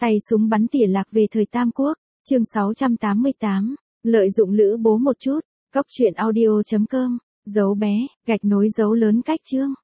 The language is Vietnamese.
Tay súng bắn tỉa lạc về thời Tam Quốc, chương 688, lợi dụng lữ bố một chút, cóc truyện audio.com, dấu bé, gạch nối dấu lớn cách chương.